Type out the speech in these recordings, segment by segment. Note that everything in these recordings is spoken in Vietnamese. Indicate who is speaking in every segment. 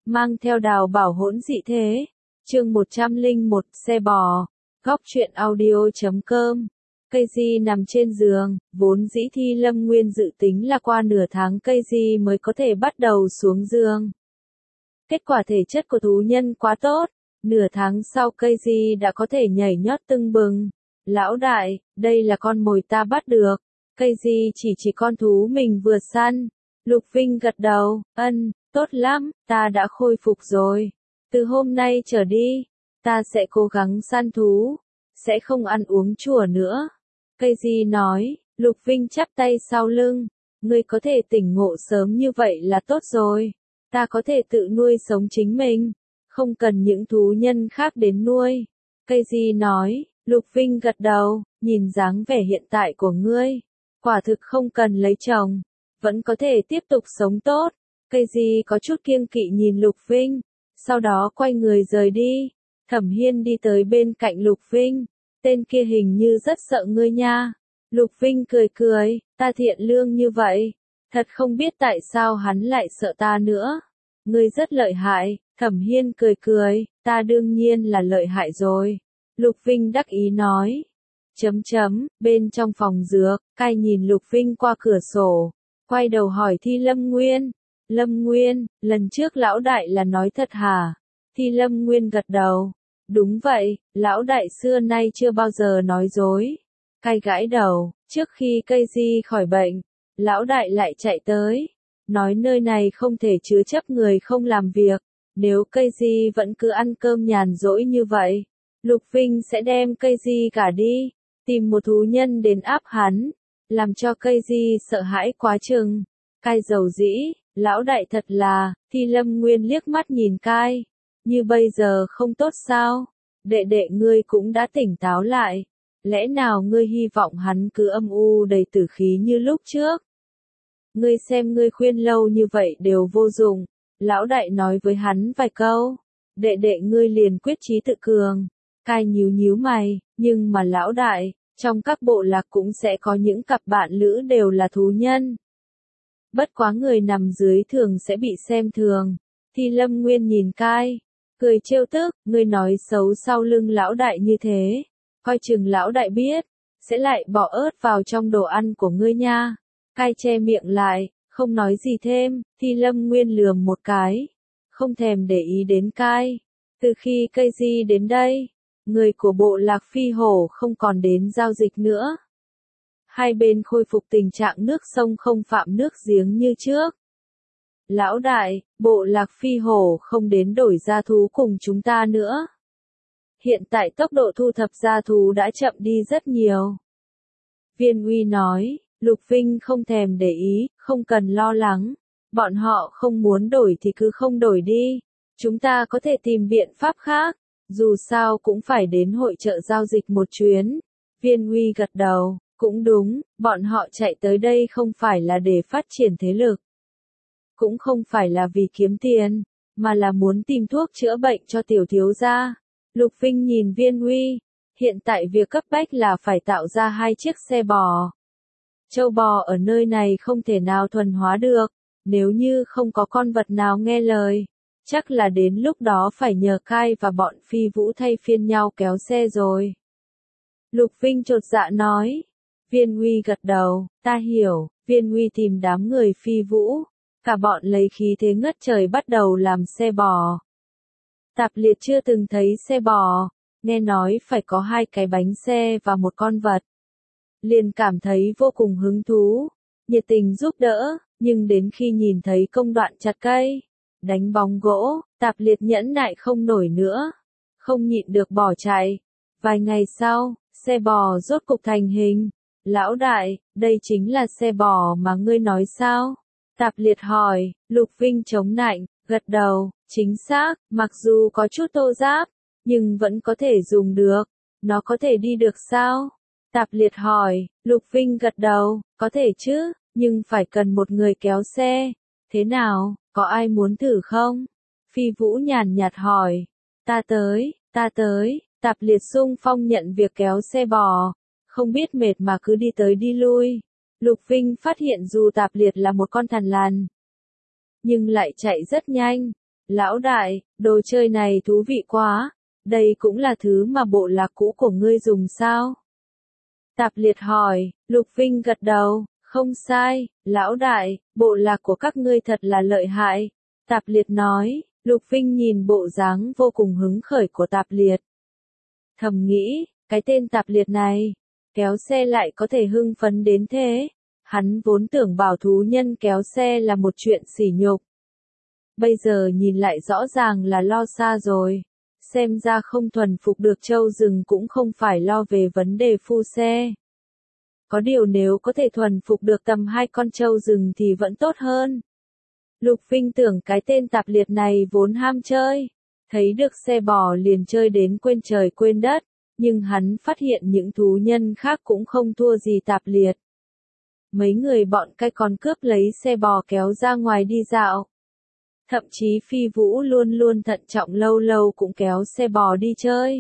Speaker 1: mang theo Đào Bảo hỗn dị thế. Chương 101, xe bò. Góc truyện audio.com. Cây nằm trên giường, vốn dĩ Thi Lâm Nguyên dự tính là qua nửa tháng cây mới có thể bắt đầu xuống giường. Kết quả thể chất của thú nhân quá tốt, nửa tháng sau cây đã có thể nhảy nhót tưng bừng. Lão đại, đây là con mồi ta bắt được. Cây chỉ con thú mình vừa săn. Lục Vinh gật đầu, tốt lắm, ta đã khôi phục rồi. Từ hôm nay trở đi, ta sẽ cố gắng săn thú, sẽ không ăn uống chùa nữa. Cây nói, Lục Vinh chắp tay sau lưng, ngươi có thể tỉnh ngộ sớm như vậy là tốt rồi. Ta có thể tự nuôi sống chính mình, không cần những thú nhân khác đến nuôi. Cây nói, Lục Vinh gật đầu, nhìn dáng vẻ hiện tại của ngươi, quả thực không cần lấy chồng, vẫn có thể tiếp tục sống tốt. Cây có chút kiêng kỵ nhìn Lục Vinh, sau đó quay người rời đi. Thẩm Hiên đi tới bên cạnh Lục Vinh, tên kia hình như rất sợ ngươi nha. Lục Vinh cười cười, ta thiện lương như vậy, thật không biết tại sao hắn lại sợ ta nữa. Ngươi rất lợi hại. Thẩm Hiên cười cười, ta đương nhiên là lợi hại rồi. Lục Vinh đắc ý nói. Bên trong phòng dược, Cai nhìn Lục Vinh qua cửa sổ, quay đầu hỏi Thi Lâm Nguyên. Lâm Nguyên, lần trước lão đại là nói thật hả? Thi Lâm Nguyên gật đầu. Đúng vậy, lão đại xưa nay chưa bao giờ nói dối. Cai gãi đầu, trước khi cây khỏi bệnh, lão đại lại chạy tới, nói nơi này không thể chứa chấp người không làm việc. Nếu cây vẫn cứ ăn cơm nhàn rỗi như vậy, Lục Vinh sẽ đem cây cả đi, tìm một thú nhân đến áp hắn, làm cho cây sợ hãi quá chừng. Cai dầu dĩ, lão đại thật là. Thi Lâm Nguyên liếc mắt nhìn Cai, như bây giờ không tốt sao? Đệ đệ ngươi cũng đã tỉnh táo lại, lẽ nào ngươi hy vọng hắn cứ âm u đầy tử khí như lúc trước? Ngươi xem ngươi khuyên lâu như vậy đều vô dụng. Lão đại nói với hắn vài câu, đệ đệ ngươi liền quyết chí tự cường. Cai nhíu mày, nhưng mà lão đại, trong các bộ lạc cũng sẽ có những cặp bạn lữ đều là thú nhân. Bất quá người nằm dưới thường sẽ bị xem thường. Thi Lâm Nguyên nhìn Cai, cười trêu tức, ngươi nói xấu sau lưng lão đại như thế, coi chừng lão đại biết, sẽ lại bỏ ớt vào trong đồ ăn của ngươi nha. Cai che miệng lại, không nói gì thêm. Thi Lâm Nguyên lườm một cái, không thèm để ý đến Cai. Từ khi cây đến đây, người của bộ lạc Phi Hổ không còn đến giao dịch nữa. Hai bên khôi phục tình trạng nước sông không phạm nước giếng như trước. Lão đại, bộ lạc Phi Hổ không đến đổi gia thú cùng chúng ta nữa. Hiện tại tốc độ thu thập gia thú đã chậm đi rất nhiều. Viên Uy nói. Lục Vinh không thèm để ý, không cần lo lắng. Bọn họ không muốn đổi thì cứ không đổi đi. Chúng ta có thể tìm biện pháp khác. Dù sao cũng phải đến hội chợ giao dịch một chuyến. Viên Uy gật đầu, cũng đúng, bọn họ chạy tới đây không phải là để phát triển thế lực. Cũng không phải là vì kiếm tiền, mà là muốn tìm thuốc chữa bệnh cho tiểu thiếu gia. Lục Vinh nhìn Viên Uy, hiện tại việc cấp bách là phải tạo ra 2 chiếc xe bò. Châu bò ở nơi này không thể nào thuần hóa được, nếu như không có con vật nào nghe lời, chắc là đến lúc đó phải nhờ Cai và bọn Phi Vũ thay phiên nhau kéo xe rồi. Lục Vinh chột dạ nói. Viên Uy gật đầu, ta hiểu. Viên Uy tìm đám người Phi Vũ, cả bọn lấy khí thế ngất trời bắt đầu làm xe bò. Tạp Liệt chưa từng thấy xe bò, nghe nói phải có 2 cái bánh xe và một con vật, liền cảm thấy vô cùng hứng thú, nhiệt tình giúp đỡ, nhưng đến khi nhìn thấy công đoạn chặt cây, đánh bóng gỗ, Tạp Liệt nhẫn nại không nổi nữa, không nhịn được bỏ chạy. Vài ngày sau, xe bò rốt cục thành hình. Lão đại, đây chính là xe bò mà ngươi nói sao? Tạp Liệt hỏi. Lục Vinh chống nạnh, gật đầu, chính xác, mặc dù có chút thô ráp, nhưng vẫn có thể dùng được. Nó có thể đi được sao? Tạp Liệt hỏi. Lục Vinh gật đầu, có thể chứ, nhưng phải cần một người kéo xe. Thế nào, có ai muốn thử không? Phi Vũ nhàn nhạt hỏi. Ta tới. Tạp Liệt xung phong nhận việc kéo xe bò, không biết mệt mà cứ đi tới đi lui. Lục Vinh phát hiện dù Tạp Liệt là một con thằn lằn, nhưng lại chạy rất nhanh, Lão đại, đồ chơi này thú vị quá, đây cũng là thứ mà bộ lạc cũ của ngươi dùng sao? Tạp liệt hỏi, Lục Vinh gật đầu, không sai, lão đại, bộ lạc của các ngươi thật là lợi hại. Tạp liệt nói, Lục Vinh nhìn bộ dáng vô cùng hứng khởi của tạp liệt. Thầm nghĩ, cái tên tạp liệt này, kéo xe lại có thể hưng phấn đến thế. Hắn vốn tưởng bảo thú nhân kéo xe là một chuyện sỉ nhục. Bây giờ nhìn lại rõ ràng là lo xa rồi. Xem ra không thuần phục được trâu rừng cũng không phải lo về vấn đề phu xe. Có điều nếu có thể thuần phục được tầm 2 con trâu rừng thì vẫn tốt hơn. Lục Vinh tưởng cái tên tạp liệt này vốn ham chơi. Thấy được xe bò liền chơi đến quên trời quên đất. Nhưng hắn phát hiện những thú nhân khác cũng không thua gì tạp liệt. Mấy người bọn cai còn cướp lấy xe bò kéo ra ngoài đi dạo. Thậm chí Phi Vũ luôn luôn thận trọng lâu lâu cũng kéo xe bò đi chơi.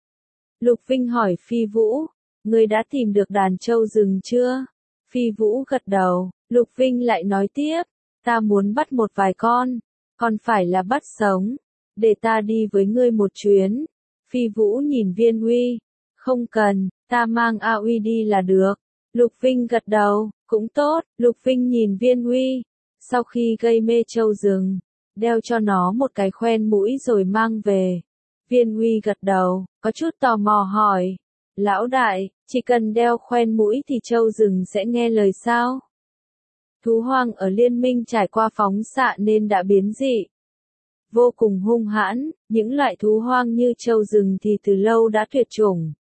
Speaker 1: Lục Vinh hỏi Phi Vũ, ngươi đã tìm được đàn trâu rừng chưa? Phi Vũ gật đầu, Lục Vinh lại nói tiếp, ta muốn bắt một vài con phải là bắt sống, để ta đi với ngươi một chuyến. Phi Vũ nhìn Viên Uy, không cần, ta mang A Uy đi là được. Lục Vinh gật đầu, cũng tốt, Lục Vinh nhìn Viên Uy, sau khi gây mê trâu rừng, đeo cho nó một cái khoen mũi rồi mang về. Viên Uy gật đầu, có chút tò mò hỏi, lão đại, chỉ cần đeo khoen mũi thì trâu rừng sẽ nghe lời sao? Thú hoang ở liên minh trải qua phóng xạ nên đã biến dị. Vô cùng hung hãn, những loại thú hoang như trâu rừng thì từ lâu đã tuyệt chủng.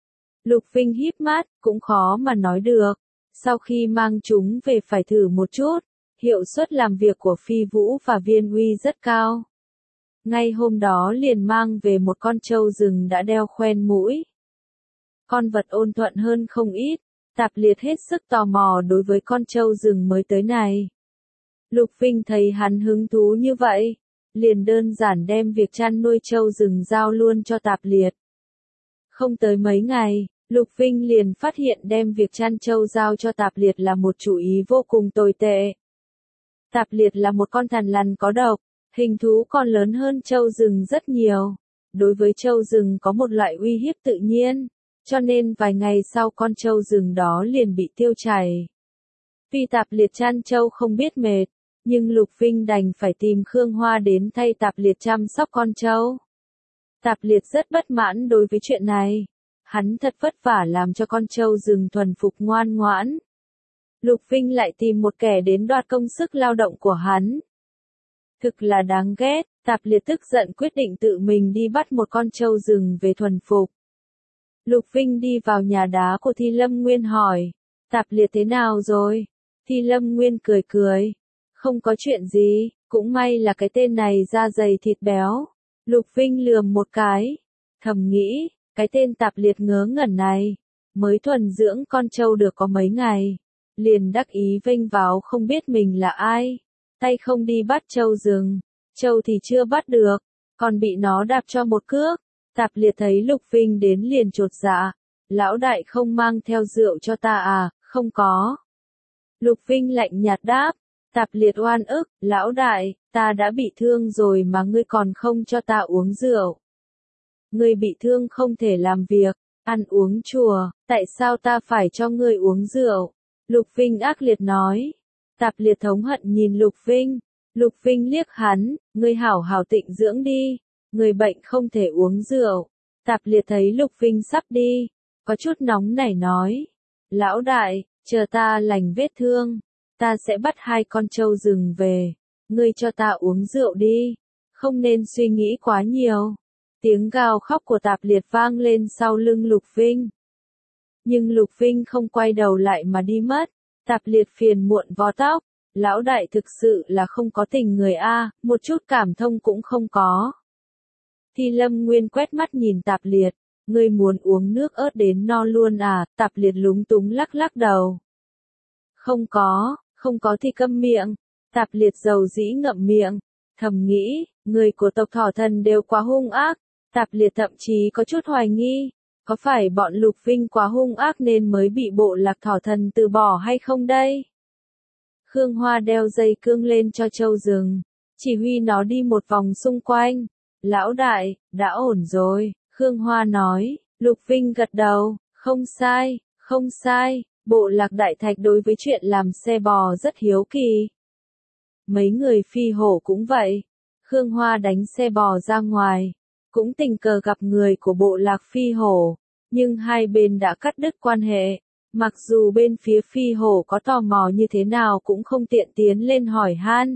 Speaker 1: Lục Vinh híp mắt, cũng khó mà nói được. Sau khi mang chúng về phải thử một chút, hiệu suất làm việc của Phi Vũ và Viên Uy rất cao. Ngay hôm đó liền mang về một con trâu rừng đã đeo khoen mũi. Con vật ôn thuận hơn không ít, Tạp Liệt hết sức tò mò đối với con trâu rừng mới tới này. Lục Vinh thấy hắn hứng thú như vậy, liền đơn giản đem việc chăn nuôi trâu rừng giao luôn cho Tạp Liệt. Không tới mấy ngày, Lục Vinh liền phát hiện đem việc chăn trâu giao cho Tạp Liệt là một chủ ý vô cùng tồi tệ. Tạp Liệt là một con thằn lằn có độc, hình thú còn lớn hơn trâu rừng rất nhiều. Đối với trâu rừng có một loại uy hiếp tự nhiên, cho nên vài ngày sau con trâu rừng đó liền bị tiêu chảy. Tuy Tạp Liệt chăn trâu không biết mệt, nhưng Lục Vinh đành phải tìm Khương Hoa đến thay Tạp Liệt chăm sóc con trâu. Tạp Liệt rất bất mãn đối với chuyện này. Hắn thật vất vả làm cho con trâu rừng thuần phục ngoan ngoãn. Lục Vinh lại tìm một kẻ đến đoạt công sức lao động của hắn. Thực là đáng ghét, Tạp Liệt tức giận quyết định tự mình đi bắt một con trâu rừng về thuần phục. Lục Vinh đi vào nhà đá của Thi Lâm Nguyên hỏi, Tạp Liệt thế nào rồi? Thi Lâm Nguyên cười cười, không có chuyện gì, cũng may là cái tên này da dày thịt béo. Lục Vinh lườm một cái, thầm nghĩ, cái tên Tạp Liệt ngớ ngẩn này, mới thuần dưỡng con trâu được có mấy ngày, liền đắc ý vênh váo không biết mình là ai, tay không đi bắt trâu rừng, trâu thì chưa bắt được, còn bị nó đạp cho một cước. Tạp Liệt thấy Lục Vinh đến liền chột dạ, lão đại không mang theo rượu cho ta à? Không có. Lục Vinh lạnh nhạt đáp. Tạp Liệt oan ức, lão đại, ta đã bị thương rồi mà ngươi còn không cho ta uống rượu. Ngươi bị thương không thể làm việc, ăn uống chùa, tại sao ta phải cho ngươi uống rượu? Lục Vinh ác liệt nói. Tạp Liệt thống hận nhìn Lục Vinh. Lục Vinh liếc hắn, ngươi hảo hảo tịnh dưỡng đi, người bệnh không thể uống rượu. Tạp Liệt thấy Lục Vinh sắp đi, có chút nóng nảy nói. Lão đại, chờ ta lành vết thương, ta sẽ bắt 2 con trâu rừng về, ngươi cho ta uống rượu đi, không nên suy nghĩ quá nhiều. Tiếng gào khóc của Tạp Liệt vang lên sau lưng Lục Vinh. Nhưng Lục Vinh không quay đầu lại mà đi mất. Tạp Liệt phiền muộn vò tóc, lão đại thực sự là không có tình người a, một chút cảm thông cũng không có. Thi Lâm Nguyên quét mắt nhìn Tạp Liệt, ngươi muốn uống nước ớt đến no luôn à? Tạp Liệt lúng túng lắc lắc đầu. Không có thì câm miệng. Tạp Liệt dầu dĩ ngậm miệng, thầm nghĩ, người của tộc Thỏ Thần đều quá hung ác. Tạp Liệt thậm chí có chút hoài nghi, có phải bọn Lục Vinh quá hung ác nên mới bị bộ lạc Thỏ Thần từ bỏ hay không đây? Khương Hoa đeo dây cương lên cho trâu rừng, chỉ huy nó đi một vòng xung quanh. Lão đại, đã ổn rồi, Khương Hoa nói. Lục Vinh gật đầu, không sai, không sai, bộ lạc Đại Thạch đối với chuyện làm xe bò rất hiếu kỳ. Mấy người phi hổ cũng vậy. Khương Hoa đánh xe bò ra ngoài, cũng tình cờ gặp người của bộ lạc phi hổ, nhưng hai bên đã cắt đứt quan hệ. Mặc dù bên phía phi hổ có tò mò như thế nào cũng không tiện tiến lên hỏi han.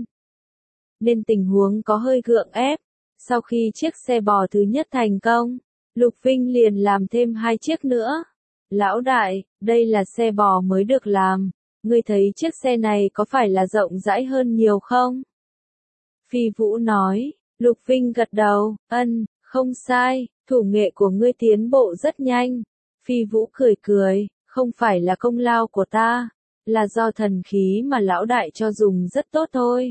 Speaker 1: Nên tình huống có hơi gượng ép. Sau khi chiếc xe bò thứ nhất thành công, Lục Vinh liền làm thêm 2 chiếc nữa. Lão đại, đây là xe bò mới được làm. Ngươi thấy chiếc xe này có phải là rộng rãi hơn nhiều không? Phi Vũ nói. Lục Vinh gật đầu, không sai, thủ nghệ của ngươi tiến bộ rất nhanh. Phi Vũ cười cười, không phải là công lao của ta, là do thần khí mà lão đại cho dùng rất tốt thôi.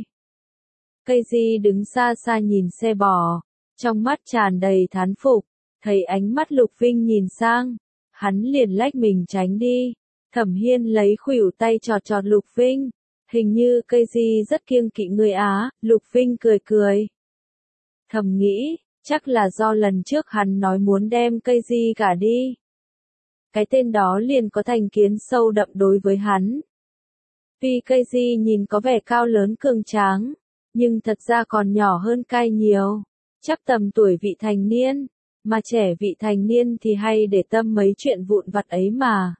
Speaker 1: Cây Di đứng xa xa nhìn xe bò, trong mắt tràn đầy thán phục, thấy ánh mắt Lục Vinh nhìn sang, hắn liền lách mình tránh đi. Thẩm Hiên lấy khuỷu tay chọt chọt Lục Vinh, hình như cây Di rất kiêng kỵ người á. Lục Vinh cười cười. Thầm nghĩ, chắc là do lần trước hắn nói muốn đem cây Di gả đi. Cái tên đó liền có thành kiến sâu đậm đối với hắn. Tuy cây Di nhìn có vẻ cao lớn cường tráng, nhưng thật ra còn nhỏ hơn Kai nhiều, chắc tầm tuổi vị thành niên, mà trẻ vị thành niên thì hay để tâm mấy chuyện vụn vặt ấy mà.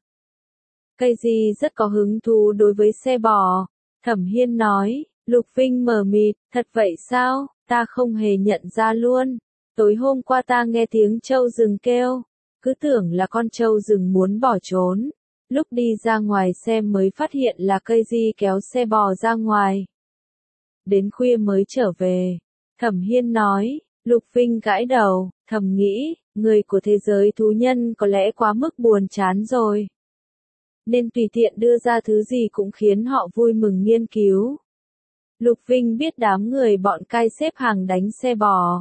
Speaker 1: Cây Di rất có hứng thú đối với xe bò. Thẩm Hiên nói. Lục Vinh mờ mịt, thật vậy sao, ta không hề nhận ra luôn. Tối hôm qua ta nghe tiếng trâu rừng kêu, cứ tưởng là con trâu rừng muốn bỏ trốn. Lúc đi ra ngoài xem mới phát hiện là cây Di kéo xe bò ra ngoài. Đến khuya mới trở về. Thẩm Hiên nói. Lục Vinh gãi đầu, thầm nghĩ, người của thế giới thú nhân có lẽ quá mức buồn chán rồi. Nên tùy tiện đưa ra thứ gì cũng khiến họ vui mừng nghiên cứu. Lục Vinh biết đám người bọn cai xếp hàng đánh xe bò.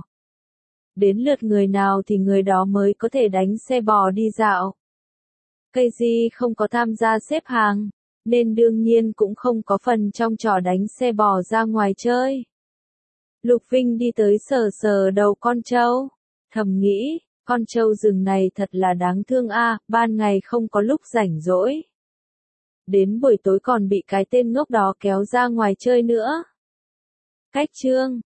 Speaker 1: Đến lượt người nào thì người đó mới có thể đánh xe bò đi dạo. Cây Di không có tham gia xếp hàng, nên đương nhiên cũng không có phần trong trò đánh xe bò ra ngoài chơi. Lục Vinh đi tới sờ sờ đầu con trâu, thầm nghĩ, con trâu rừng này thật là đáng thương a, ban ngày không có lúc rảnh rỗi. Đến buổi tối còn bị cái tên ngốc đó kéo ra ngoài chơi nữa. Cách chương